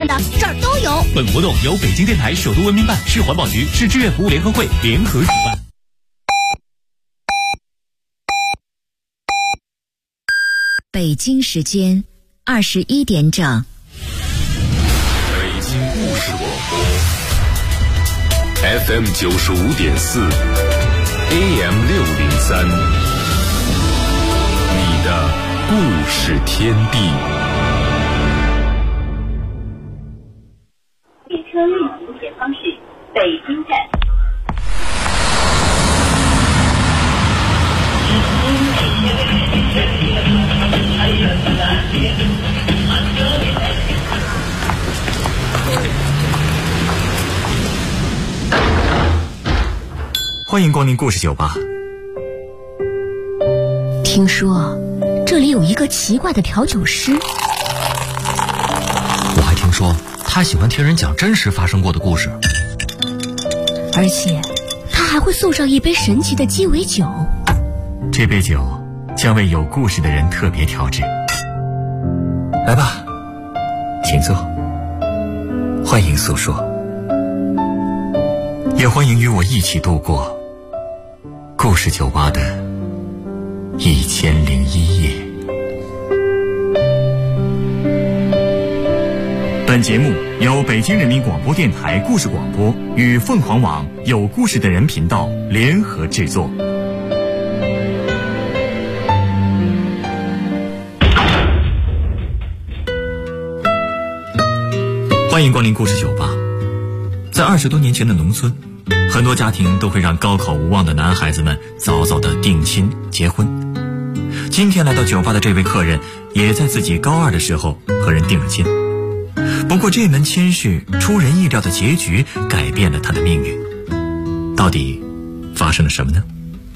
的，这儿都有。 本活动由北京电台首都文明办、市环保局、市志愿服务联合会联合主办。 北京时间21点整。 北京故事广播 FM 95.4 AM 603，你的故事天地。 列车运行前方是北京站。 欢迎光临故事酒吧。 听说这里有一个奇怪的调酒师， 我还听说他喜欢听人讲真实发生过的故事， 而且他还会送上一杯神奇的鸡尾酒。 这杯酒将为有故事的人特别调制。来吧，请坐，欢迎诉说，也欢迎与我一起度过故事酒吧的1001夜。本节目由北京人民广播电台故事广播与凤凰网有故事的人频道联合制作。欢迎光临故事酒吧。在20多年前的农村，很多家庭都会让高考无望的男孩子们早早的定亲结婚。今天来到酒吧的这位客人，也在自己高2的时候和人定了亲。不过这门亲事出人意料的结局改变了他的命运。到底发生了什么呢？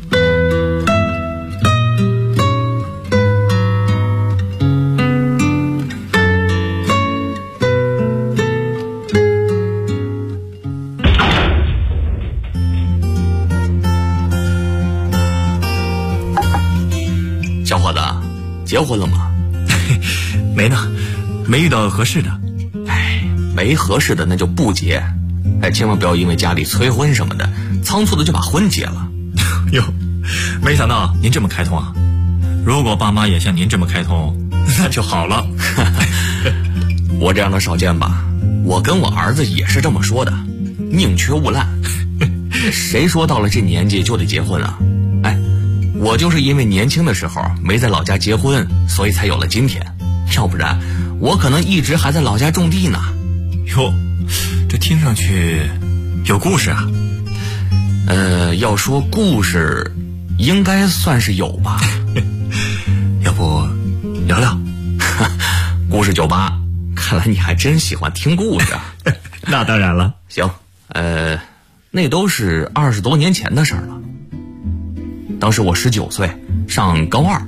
小伙子，结婚了吗？ 没呢，没遇到合适的。 没合适的那就不结。千万不要因为家里催婚什么的，仓促的就把婚结了。 哟，没想到您这么开通啊！如果爸妈也像您这么开通，那就好了。 我这样的少见吧？我跟我儿子也是这么说的，宁缺毋滥。谁说到了这年纪就得结婚啊？我就是因为年轻的时候没在老家结婚，所以才有了今天。要不然我可能一直还在老家种地呢。 哟，这听上去有故事啊。 要说故事应该算是有吧。 要不聊聊？ 故事酒吧，看来你还真喜欢听故事啊。 那当然了。 行，那都是20多年前的事儿了。当时我19岁，上高2。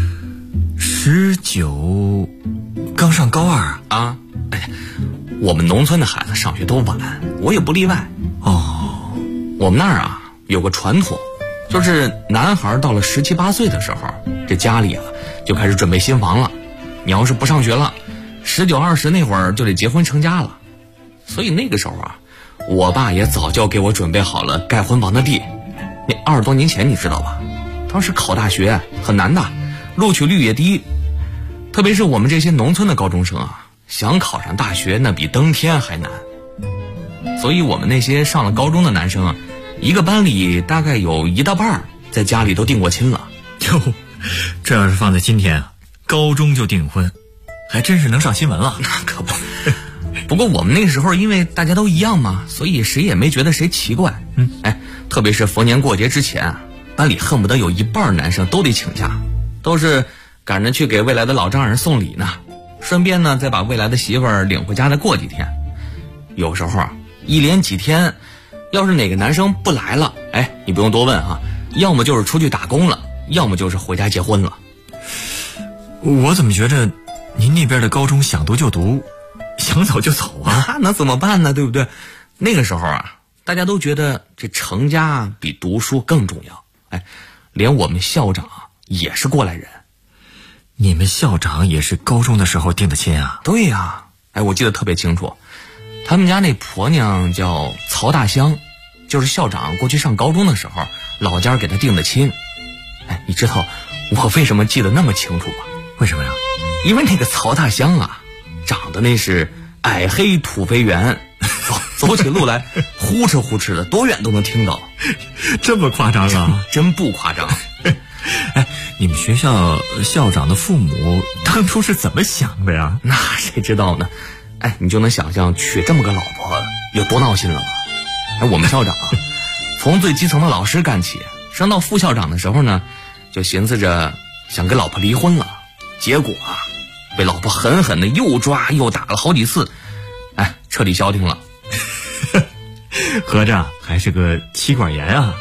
19，刚上高2 啊？我们农村的孩子上学都晚，我也不例外。 哦， 我们那儿啊有个传统，就是男孩到了17、18岁的时候，这家里啊就开始准备新房了。你要是不上学了，19、20那会儿就得结婚成家了。所以那个时候啊，我爸也早就给我准备好了盖婚房的地。那20多年前你知道吧？当时考大学很难的，录取率也低，特别是我们这些农村的高中生啊，想考上大学那比登天还难。所以我们那些上了高中的男生啊，一个班里大概有1大半在家里都定过亲了。 哟，这要是放在今天啊，高中就订婚，还真是能上新闻了。 可不。不过我们那时候因为大家都一样嘛，所以谁也没觉得谁奇怪。特别是逢年过节之前，班里恨不得有一半男生都得请假，都是赶着去给未来的老丈人送礼呢，顺便呢再把未来的媳妇儿领回家再过几天。有时候啊，一连几天，要是哪个男生不来了，你不用多问啊，要么就是出去打工了，要么就是回家结婚了。 我怎么觉着您那边的高中想读就读，想走就走啊？ 那怎么办呢？对不对？那个时候啊，大家都觉得这成家比读书更重要。连我们校长也是过来人。 你们校长也是高中的时候定的亲啊？ 对呀， 哎，我记得特别清楚，他们家那婆娘叫曹大香，就是校长过去上高中的时候老家给他定的亲。哎，你知道我为什么记得那么清楚吗？ 为什么呀？ 因为那个曹大香啊，长得那是矮黑土肥圆，走起路来呼哧呼哧的，多远都能听到。 这么夸张啊？ 真不夸张。 哎，你们学校校长的父母当初是怎么想的呀？ 那谁知道呢？哎，你就能想象娶这么个老婆有多闹心了吗？哎，我们校长啊，从最基层的老师干起，升到副校长的时候呢，就寻思着想跟老婆离婚了，结果啊，被老婆狠狠的又抓又打了好几次，哎，彻底消停了。 合着还是个妻管严啊。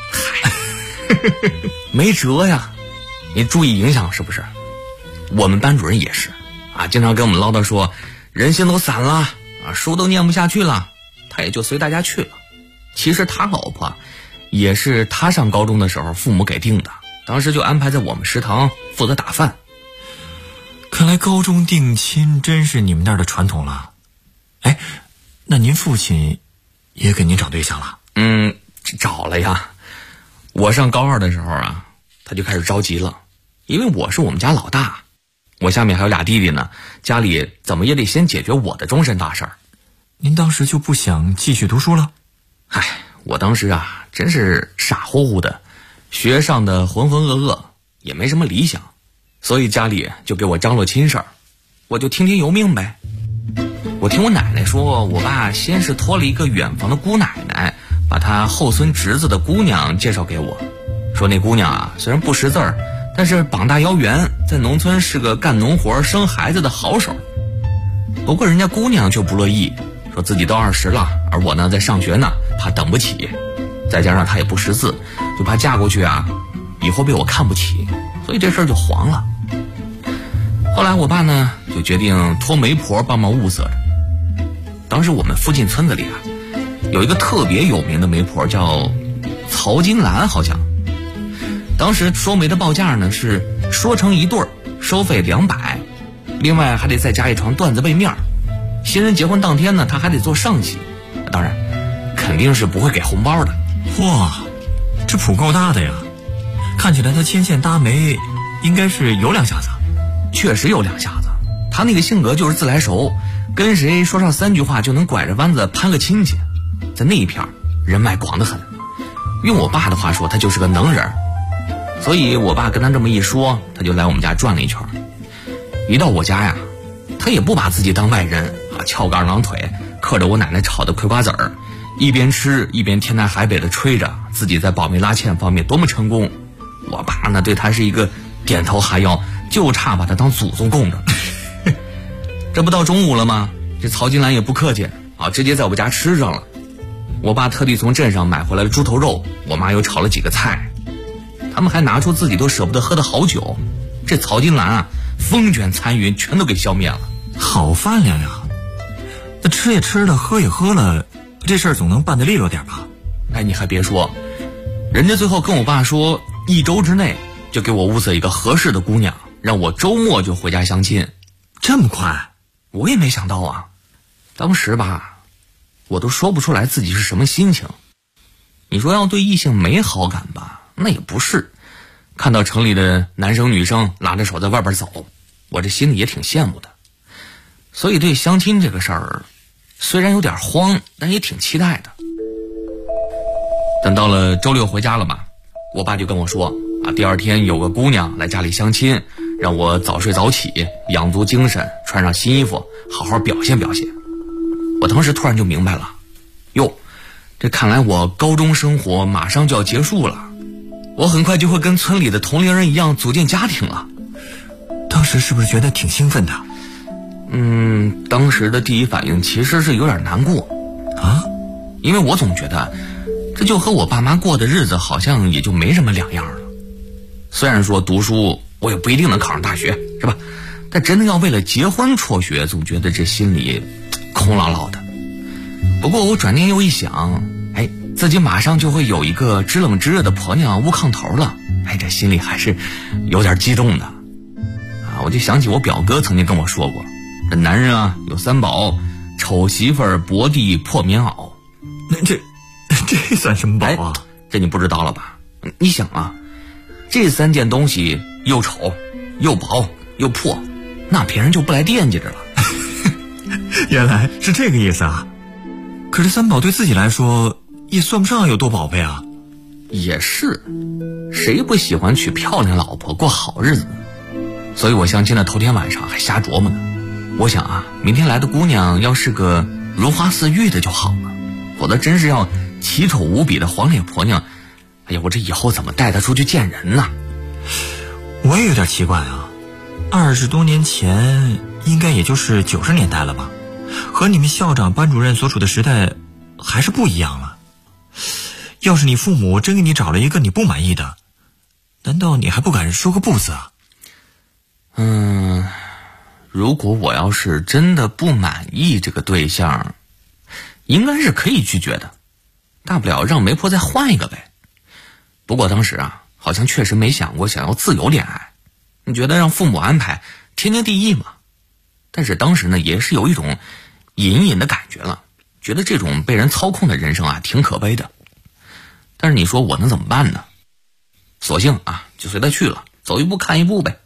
没辙呀，你注意影响是不是？我们班主任也是啊，经常跟我们唠叨说人心都散了啊，书都念不下去了，他也就随大家去了。其实他老婆也是他上高中的时候父母给定的，当时就安排在我们食堂负责打饭。 看来高中定亲真是你们那儿的传统了。哎，那您父亲也给您找对象了？ 找了呀。我上高2的时候啊，他就开始着急了，因为我是我们家老大，我下面还有俩弟弟呢，家里怎么也得先解决我的终身大事儿。 您当时就不想继续读书了？ 唉，我当时啊真是傻乎乎的，学上的浑浑噩噩，也没什么理想，所以家里就给我张罗亲事儿，我就听天由命呗。我听我奶奶说，我爸先是托了一个远房的姑奶奶，把他后孙侄子的姑娘介绍给我，说那姑娘啊虽然不识字儿，但是膀大腰圆，在农村是个干农活生孩子的好手。不过人家姑娘却不乐意，说自己都20了，而我呢在上学呢，怕等不起，再加上她也不识字，就怕嫁过去啊以后被我看不起，所以这事儿就黄了。后来我爸呢就决定托媒婆帮忙物色着。当时我们附近村子里啊有一个特别有名的媒婆叫曹金兰，好像当时说媒的报价呢是说成一对儿收费200，另外还得再加一床缎子被面。新人结婚当天呢他还得做上席，当然肯定是不会给红包的。 哇，这谱够大的呀，看起来他牵线搭媒应该是有2下子。 确实有2下子，他那个性格就是自来熟，跟谁说上3句话就能拐着弯子攀个亲戚，在那一片人脉广得很。用我爸的话说，他就是个能人。所以我爸跟他这么一说，他就来我们家转了一圈。一到我家呀，他也不把自己当外人啊，翘个2郎腿，嗑着我奶奶炒的葵瓜子儿，一边吃一边天南海北的吹着自己在保媒拉纤方面多么成功。我爸呢对他是一个点头哈腰，就差把他当祖宗供着。这不到中午了吗？这曹金兰也不客气啊，直接在我家吃上了。我爸特地从镇上买回来了猪头肉，我妈又炒了几个菜，他们还拿出自己都舍不得喝的好酒。这曹金兰啊，风卷残云全都给消灭了。 好饭量呀！那吃也吃了，喝也喝了，这事儿总能办得利落点吧？ 哎，你还别说，人家最后跟我爸说1周之内就给我物色一个合适的姑娘，让我周末就回家相亲。 这么快？ 我也没想到啊，当时吧我都说不出来自己是什么心情。你说要对异性没好感吧，那也不是。看到城里的男生女生拉着手在外边走，我这心里也挺羡慕的。所以对相亲这个事儿虽然有点慌，但也挺期待的。等到了周6回家了嘛，我爸就跟我说啊，第2天有个姑娘来家里相亲，让我早睡早起，养足精神，穿上新衣服，好好表现表现。我当时突然就明白了，哟，这看来我高中生活马上就要结束了，我很快就会跟村里的同龄人一样组建家庭了。 当时是不是觉得挺兴奋的？ 当时的第一反应其实是有点难过啊， 因为我总觉得这就和我爸妈过的日子好像也就没什么两样了。虽然说读书我也不一定能考上大学，是吧？但真的要为了结婚辍学，总觉得这心里空落落的。不过我转念又一想，哎，自己马上就会有一个知冷知热的婆娘捂炕头了，哎，这心里还是有点激动的啊！我就想起我表哥曾经跟我说过， 这男人啊有三宝：丑媳妇儿、薄地、破棉袄。 那这算什么宝啊？ 这你不知道了吧？你想啊，这3件东西又丑又薄又破，那别人就不来惦记着了。 原来是这个意思啊！可是三宝对自己来说也算不上有多宝贝啊。 也是，谁不喜欢娶漂亮老婆过好日子？所以我相亲的头天晚上还瞎琢磨呢。我想啊，明天来的姑娘要是个如花似玉的就好了，否则真是要奇丑无比的黄脸婆娘，哎呀，我这以后怎么带她出去见人呢？ 我也有点奇怪啊，20多年前应该也就是90年代了吧，和你们校长班主任所处的时代还是不一样了。要是你父母真给你找了一个你不满意的，难道你还不敢说个不字啊？ 如果我要是真的不满意这个对象，应该是可以拒绝的，大不了让媒婆再换一个呗。不过当时啊，好像确实没想过想要自由恋爱，你觉得让父母安排天经地义嘛。但是当时呢，也是有一种隐隐的感觉了，觉得这种被人操控的人生啊挺可悲的。但是你说我能怎么办呢？索性啊就随他去了，走一步看一步呗。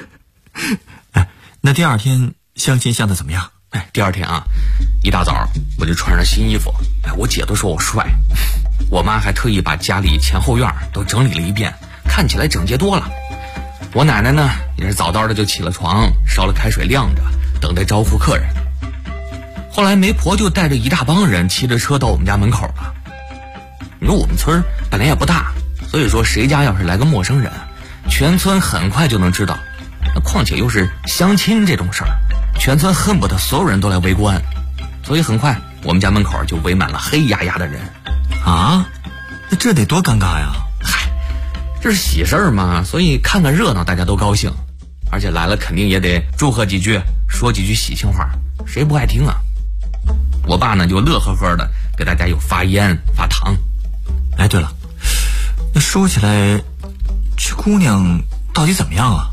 那第2天相亲相的怎么样？ 第2天啊，一大早我就穿上新衣服，我姐都说我帅，我妈还特意把家里前后院都整理了一遍，看起来整洁多了。我奶奶呢也是早早的就起了床，烧了开水晾着，等待招呼客人。后来媒婆就带着一大帮人骑着车到我们家门口了。你说我们村本来也不大，所以说谁家要是来个陌生人，全村很快就能知道。那况且又是相亲这种事儿，全村恨不得所有人都来围观，所以很快我们家门口就围满了黑压压的人。 啊，那这得多尴尬呀！ 嗨，这是喜事儿嘛，所以看看热闹大家都高兴，而且来了肯定也得祝贺几句，说几句喜庆话，谁不爱听啊？我爸呢就乐呵呵的给大家又发烟发糖。 哎，对了，那说起来，这姑娘到底怎么样啊？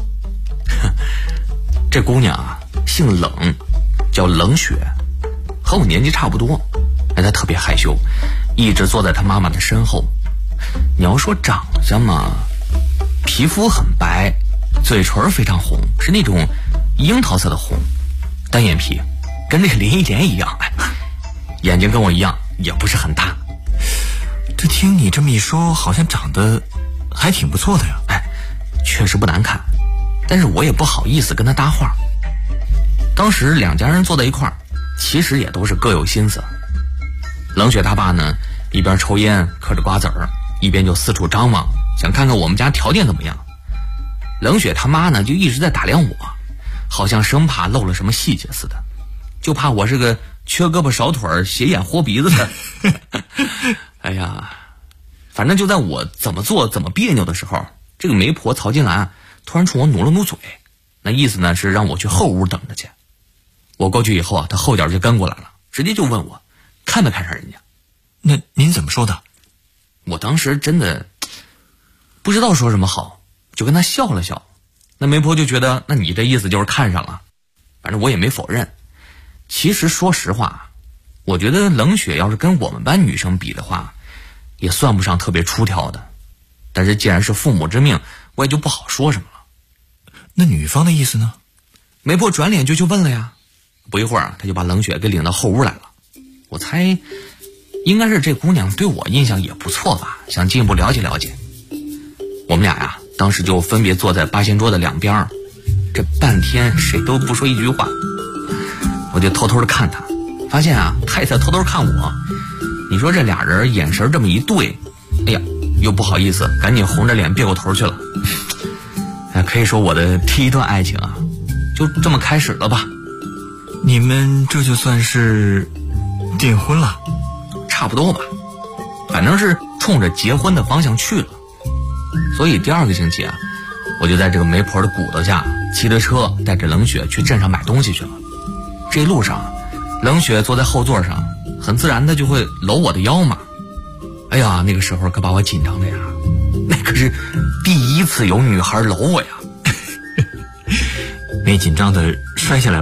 这姑娘啊姓冷，叫冷雪，和我年纪差不多。她特别害羞，一直坐在她妈妈的身后。你要说长相嘛，皮肤很白，嘴唇非常红，是那种樱桃色的红，单眼皮跟这个林忆莲一样，眼睛跟我一样，也不是很大。 这听你这么一说，好像长得还挺不错的呀。 确实不难看，但是我也不好意思跟他搭话。当时2家人坐在一块儿，其实也都是各有心思。冷雪他爸呢，一边抽烟嗑着瓜子儿，一边就四处张望，想看看我们家条件怎么样。冷雪他妈呢，就一直在打量我，好像生怕漏了什么细节似的，就怕我是个缺胳膊少腿斜眼豁鼻子的。哎呀，反正就在我怎么做怎么别扭的时候，这个媒婆曹金兰突然冲我努了努嘴，那意思呢是让我去后屋等着去。我过去以后啊，她后脚就跟过来了，直接就问我看没看上人家。 那您怎么说的？ 我当时真的不知道说什么好，就跟她笑了笑。那媒婆就觉得那你这意思就是看上了，反正我也没否认。其实说实话，我觉得冷雪要是跟我们班女生比的话，也算不上特别出挑的。但是既然是父母之命，我也就不好说什么了。 那女方的意思呢？ 媒婆转脸就去问了呀。不一会儿，她就把冷雪给领到后屋来了。我猜应该是这姑娘对我印象也不错吧，想进一步了解了解。我们俩呀，当时就分别坐在八仙桌的两边，这半天谁都不说一句话。我就偷偷的看她，发现啊，她也在偷偷看我。你说这俩人眼神这么一对，哎呀，又不好意思，赶紧红着脸别过头去了。可以说我的第一段爱情啊，就这么开始了吧。 你们这就算是订婚了？ 差不多吧，反正是冲着结婚的方向去了。所以第2个星期啊，我就在这个媒婆的鼓捣下，骑着车带着冷雪去镇上买东西去了。这一路上，冷雪坐在后座上，很自然的就会搂我的腰嘛。哎呀，那个时候可把我紧张的呀，那可是第一次有女孩搂我呀。 没紧张的摔下来吧？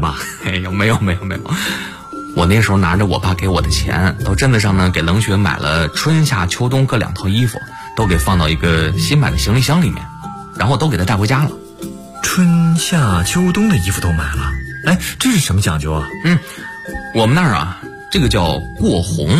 没有，我那时候拿着我爸给我的钱，到镇子上呢给冷雪买了春夏秋冬各2套衣服，都给放到一个新买的行李箱里面，然后都给他带回家了。 春夏秋冬的衣服都买了，哎，这是什么讲究啊？ 我们那儿啊，这个叫过红。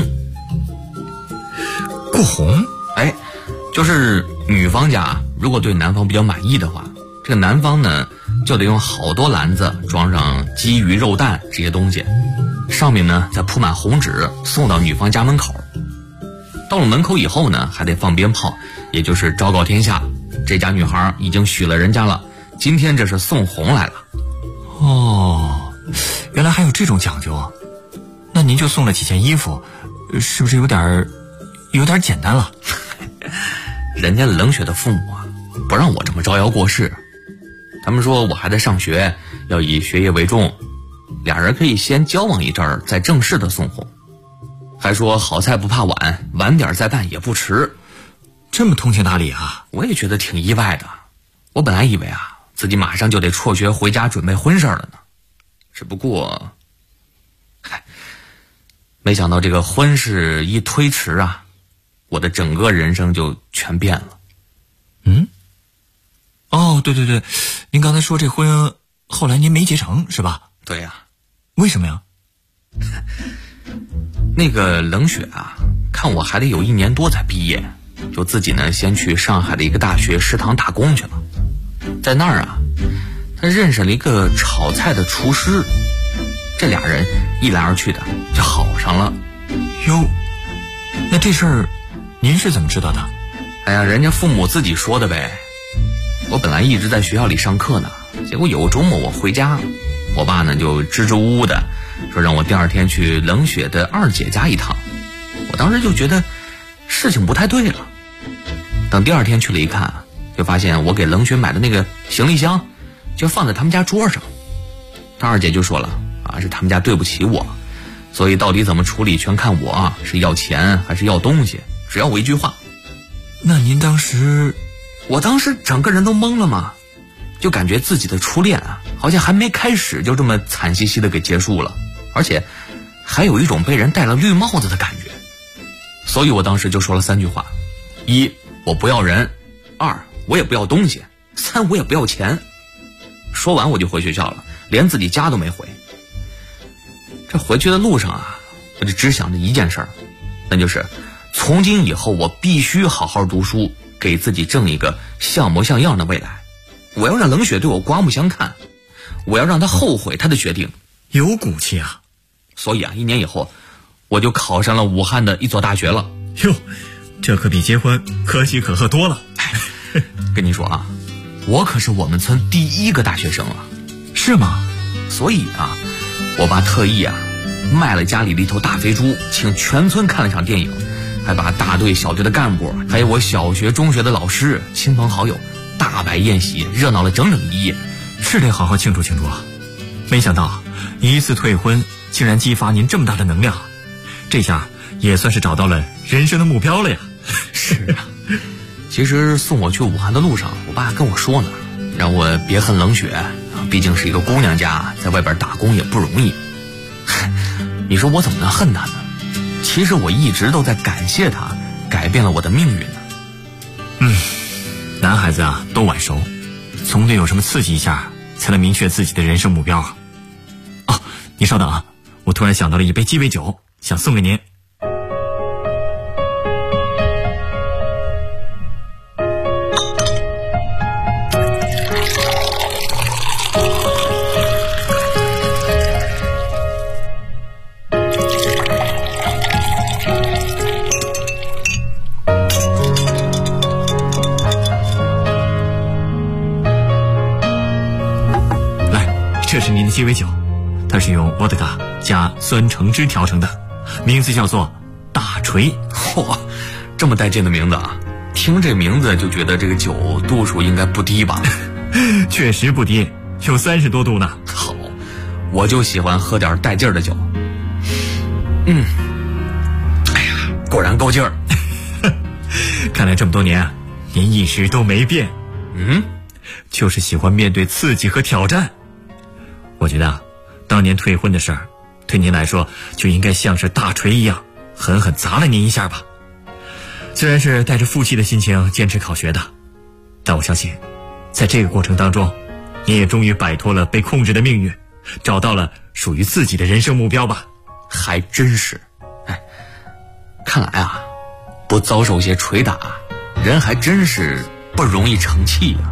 过红？ 哎，就是女方家如果对男方比较满意的话，这个男方呢就得用好多篮子装上鸡鱼肉蛋这些东西，上面呢再铺满红纸，送到女方家门口。到了门口以后呢，还得放鞭炮，也就是昭告天下，这家女孩已经许了人家了，今天这是送红来了。 哦，原来还有这种讲究啊！那您就送了几件衣服，是不是有点简单了？ 人家冷雪的父母啊，不让我这么招摇过市，他们说我还在上学，要以学业为重，俩人可以先交往一阵儿，再正式的送红，还说好菜不怕晚，晚点再办也不迟。 这么通情达理啊！ 我也觉得挺意外的。我本来以为啊，自己马上就得辍学回家准备婚事了呢，只不过，没想到这个婚事一推迟啊，我的整个人生就全变了。 哦，对，您刚才说这婚后来您没结成是吧？ 对呀。 为什么呀？ 那个冷雪啊，看我还得有1年多才毕业，就自己呢先去上海的一个大学食堂打工去了。在那儿啊，他认识了一个炒菜的厨师，这俩人一来二去的就好上了。 哟，那这事儿您是怎么知道的？ 哎呀，人家父母自己说的呗。我本来一直在学校里上课呢，结果有个周末我回家，我爸呢就支支吾吾的说让我第2天去冷雪的2姐家一趟。我当时就觉得事情不太对了。等第2天去了一看，就发现我给冷雪买的那个行李箱就放在他们家桌上。他2姐就说了啊，是他们家对不起我，所以到底怎么处理全看我，是要钱还是要东西，只要我一句话。 那您当时？ 我当时整个人都懵了嘛，就感觉自己的初恋啊，好像还没开始就这么惨兮兮的给结束了，而且还有一种被人戴了绿帽子的感觉。所以我当时就说了3句话：1，我不要人；2，我也不要东西；3，我也不要钱。说完我就回学校了，连自己家都没回。这回去的路上啊，我就只想着一件事儿，那就是从今以后我必须好好读书，给自己挣一个像模像样的未来。我要让冷雪对我刮目相看，我要让她后悔她的决定。 有骨气啊！ 所以啊，1年以后我就考上了武汉的一所大学了。 哟，这可比结婚可喜可贺多了。 跟你说啊，我可是我们村第1个大学生啊。 是吗？ 所以啊，我爸特意啊卖了家里的一头大肥猪，请全村看了场电影，还把大队小队的干部，还有我小学中学的老师亲朋好友大摆宴席，热闹了整整1夜。 是得好好庆祝庆祝啊！没想到一次退婚竟然激发您这么大的能量，这下也算是找到了人生的目标了呀。 是啊，其实送我去武汉的路上，我爸跟我说呢，让我别恨冷雪，毕竟是一个姑娘家，在外边打工也不容易。你说我怎么能恨她呢？其实我一直都在感谢她，改变了我的命运呢。 男孩子啊都晚熟，总得有什么刺激一下，才能明确自己的人生目标啊。哦，你稍等啊，我突然想到了一杯鸡尾酒，想送给您。这是您的鸡尾酒，它是用伏特加加酸橙汁调成的，名字叫做大锤。 嚯，这么带劲的名字啊！听这名字就觉得这个酒度数应该不低吧？ 确实不低，有30多度呢。 好，我就喜欢喝点带劲儿的酒。哎呀，果然够劲儿。 看来这么多年啊，您一直都没变。就是喜欢面对刺激和挑战。我觉得当年退婚的事儿，对您来说就应该像是大锤一样，狠狠砸了您一下吧。虽然是带着负气的心情坚持考学的，但我相信，在这个过程当中，你也终于摆脱了被控制的命运，找到了属于自己的人生目标吧。 还真是，看来啊，不遭受些捶打，人还真是不容易成器啊。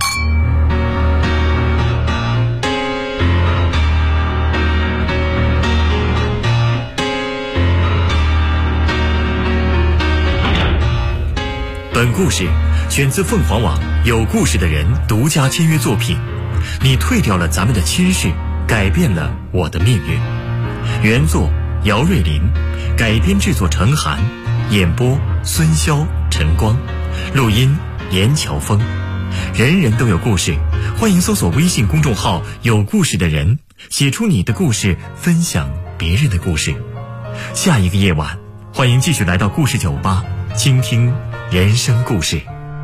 本故事选自凤凰网有故事的人独家签约作品。你退掉了咱们的亲事，改变了我的命运。原作姚瑞林，改编制作陈寒，演播孙潇、陈光，录音严乔峰。人人都有故事，欢迎搜索微信公众号有故事的人，写出你的故事，分享别人的故事。下一个夜晚，欢迎继续来到故事酒吧，倾听人生故事。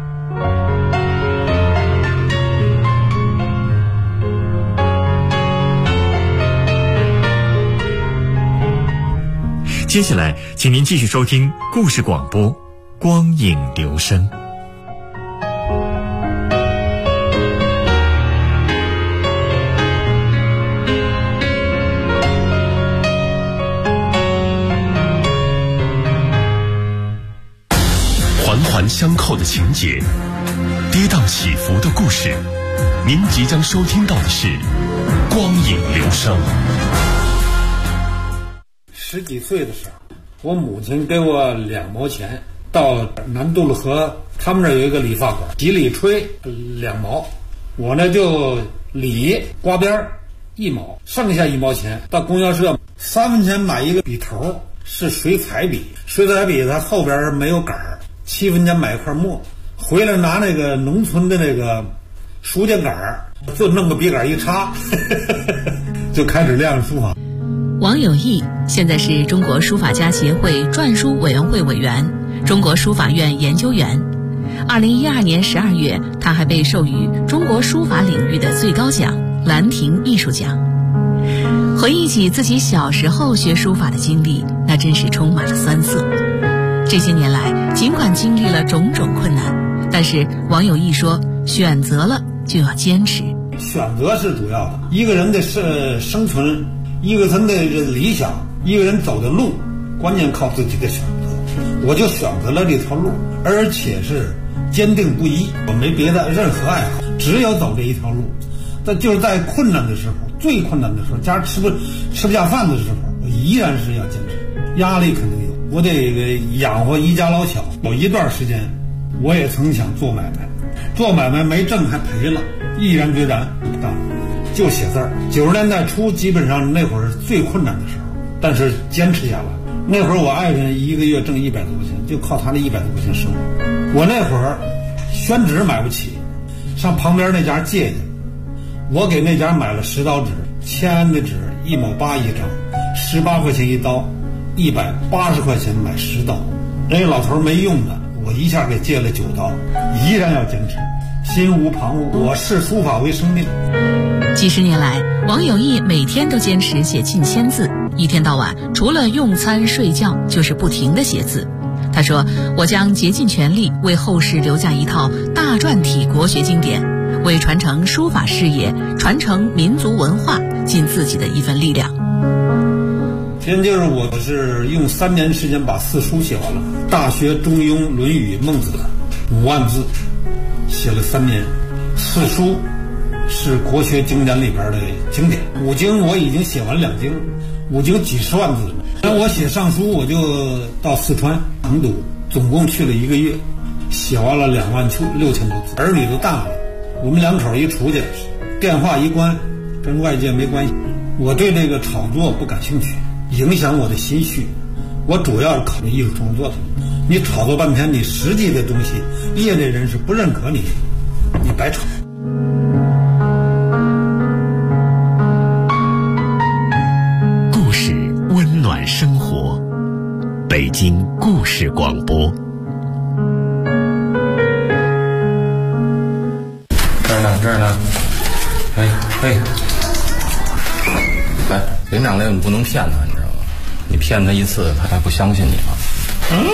接下来请您继续收听故事广播，光影留声。 环环相扣的情节，跌宕起伏的故事，您即将收听到的是光影留声。 10几岁的时候，我母亲给我2毛钱，到南渡路河他们这儿有一个理发馆，洗理吹2毛，我呢就理刮边1毛，剩下1毛钱到供销社3分钱买一个笔头，是水彩笔，水彩笔它后边没有杆儿，7分钱买一块墨，回来拿那个农村的那个书架杆儿，就弄个笔杆一插就开始练书法。 王有义现在是中国书法家协会篆书委员会委员，中国书法院研究员。2012年12月，他还被授予中国书法领域的最高奖兰亭艺术奖。回忆起自己小时候学书法的经历，那真是充满了酸涩。这些年来，尽管经历了种种困难，但是王有义说，选择了就要坚持。 选择是主要的，一个人的生存，一个人的理想，一个人走的路，关键靠自己的选择。我就选择了这条路，而且是坚定不移，我没别的任何爱好，只有走这一条路。但就是在困难的时候，最困难的时候，家吃不下饭的时候，我依然是要坚持。压力肯定有，我得养活一家老小。有一段时间，我也曾想做买卖，做买卖没挣还赔了，毅然决然就写字儿。90年代初，基本上那会儿是最困难的时候，但是坚持下来。那会儿我爱人一个月挣100多块钱，就靠他那100多块钱生活。我那会儿宣纸买不起，上旁边那家借去，我给那家买了10刀纸，签的纸1毛8一张，18块钱一刀，180块钱买10刀。人家老头没用的，我一下给借了9刀，依然要坚持，心无旁骛，我视书法为生命。 几十年来，王有义每天都坚持写近1000字，一天到晚除了用餐睡觉就是不停地写字。他说，我将竭尽全力为后世留下一套大篆体国学经典，为传承书法事业，传承民族文化尽自己的一份力量。 现在就是我是用3年时间把4书写完了，大学、中庸、论语、孟子5万字写了3年。4书是国学经典里边的经典，5经我已经写完2经，5经几十万字。那我写上书，我就到四川成都，总共去了1个月，写完了26000多字。儿女都大了，我们2口一出去，电话一关，跟外界没关系。我对这个炒作不感兴趣，影响我的心绪。我主要是考虑艺术创作的。你炒作半天，你实际的东西，业内人士不认可你，你白炒。 故事温暖生活，北京故事广播。 这儿呢，哎，来， 灵长类你不能骗他，你知道吗？你骗他一次，他还不相信你了。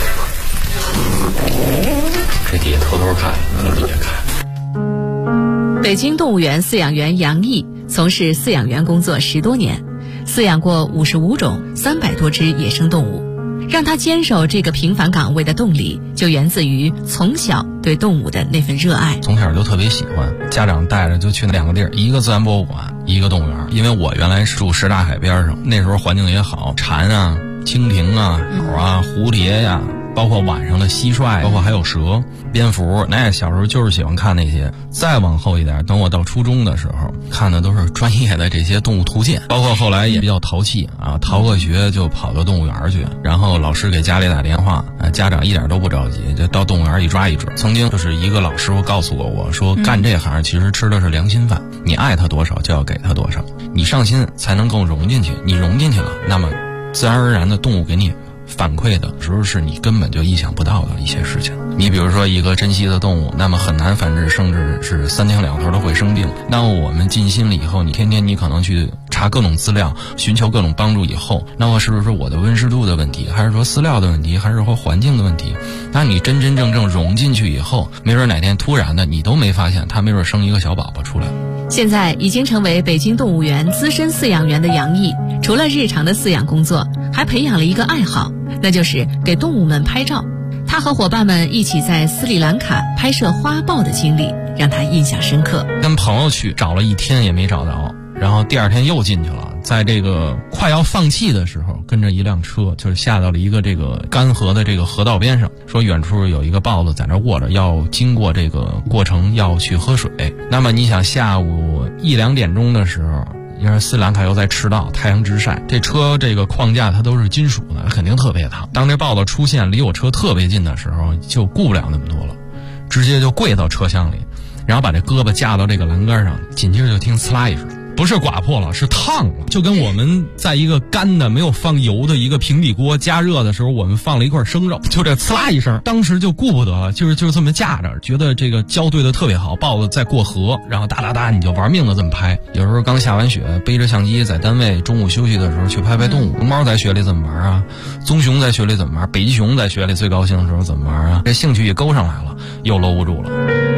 这底下偷偷看，从底下看。 北京动物园饲养员杨毅从事饲养员工作10多年，饲养过55种300多只野生动物。让他坚守这个平凡岗位的动力，就源自于从小对动物的那份热爱。 从小就特别喜欢，家长带着就去2个地儿，一个自然博物馆，一个动物园。因为我原来是住什刹海边上，那时候环境也好，蝉啊、蜻蜓啊、鸟啊、蝴蝶呀，包括晚上的蟋蟀，包括还有蛇、蝙蝠。那小时候就是喜欢看那些。再往后一点，等我到初中的时候，看的都是专业的这些动物图鉴，包括后来也比较淘气啊，逃个学就跑到动物园去，然后老师给家里打电话，家长一点都不着急，就到动物园一抓一只。曾经就是一个老师傅告诉过我说，干这行其实吃的是良心饭，你爱他多少就要给他多少，你上心才能够融进去，你融进去了，那么自然而然的动物给你反馈的时候是你根本就意想不到的一些事情。你比如说一个珍稀的动物，那么很难繁殖，甚至是3天2头都会生病。那么我们尽心了以后，你天天你可能去查各种资料，寻求各种帮助以后，那么是不是我的温湿度的问题，还是说饲料的问题，还是说环境的问题？那你真真正正融进去以后，没准哪天突然的你都没发现，它没准生一个小宝宝出来。 现在已经成为北京动物园资深饲养员的杨毅，除了日常的饲养工作，还培养了一个爱好，那就是给动物们拍照。他和伙伴们一起在斯里兰卡拍摄花豹的经历让他印象深刻。 跟朋友去找了1天也没找着，然后第2天又进去了，在这个快要放弃的时候，跟着一辆车就是下到了一个这个干涸的这个河道边上，说远处有一个豹子在那卧着，要经过这个过程要去喝水。那么你想下午1、2点钟的时候，因为斯里兰卡又在赤道，太阳直晒，这车这个框架它都是金属的，肯定特别烫。当这豹子出现离我车特别近的时候，就顾不了那么多了，直接就跪到车厢里，然后把这胳膊架到这个栏杆上，紧接着就听呲啦一声，不是刮破了，是烫了，就跟我们在一个干的没有放油的一个平底锅加热的时候，我们放了一块生肉，就这呲啦一声，当时就顾不得了，就是这么架着，觉得这个交对的特别好，豹子在过河，然后哒哒哒你就玩命的这么拍。有时候刚下完雪，背着相机在单位中午休息的时候去拍拍动物。龙猫在雪里怎么玩啊？棕熊在雪里怎么玩？北极熊在雪里最高兴的时候怎么玩啊？这兴趣也勾上来了，又搂不住了。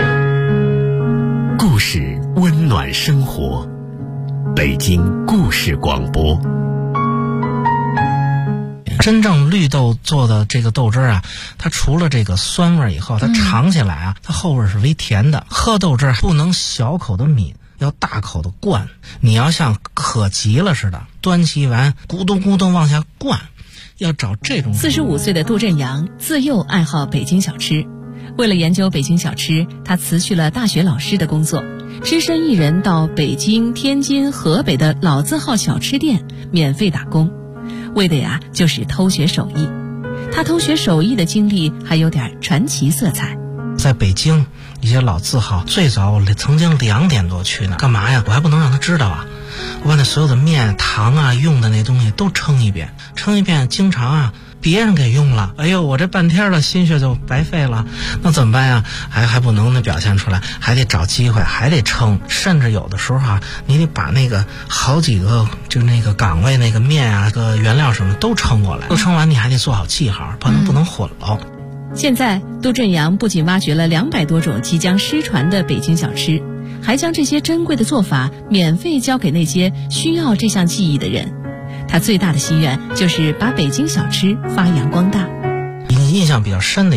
故事温暖生活，北京故事广播。 真正绿豆做的这个豆汁啊，它除了这个酸味以后，它尝起来啊，它后味是微甜的。喝豆汁不能小口的抿，要大口的灌。你要像渴急了似的，端起碗咕咚咕咚往下灌，要找这种。 45岁的杜振阳自幼爱好北京小吃，为了研究北京小吃，他辞去了大学老师的工作，只身一人到北京、天津、河北的老字号小吃店免费打工，为的呀就是偷学手艺。他偷学手艺的经历还有点传奇色彩。 在北京一些老字号，最早我曾经2点多去呢，干嘛呀？我还不能让他知道啊！我把那所有的面、糖啊、用的那东西都称一遍，经常啊别人给用了，哎呦，我这半天的心血就白费了，那怎么办呀？还不能表现出来，还得找机会，还得称，甚至有的时候啊，你得把那个好几个就那个岗位那个面啊、个原料什么都称过来，都称完你还得做好记号，不能混了。 现在杜振阳不仅挖掘了200多种即将失传的北京小吃，还将这些珍贵的做法免费教给那些需要这项技艺的人。他最大的心愿就是把北京小吃发扬光大。 印象比较深的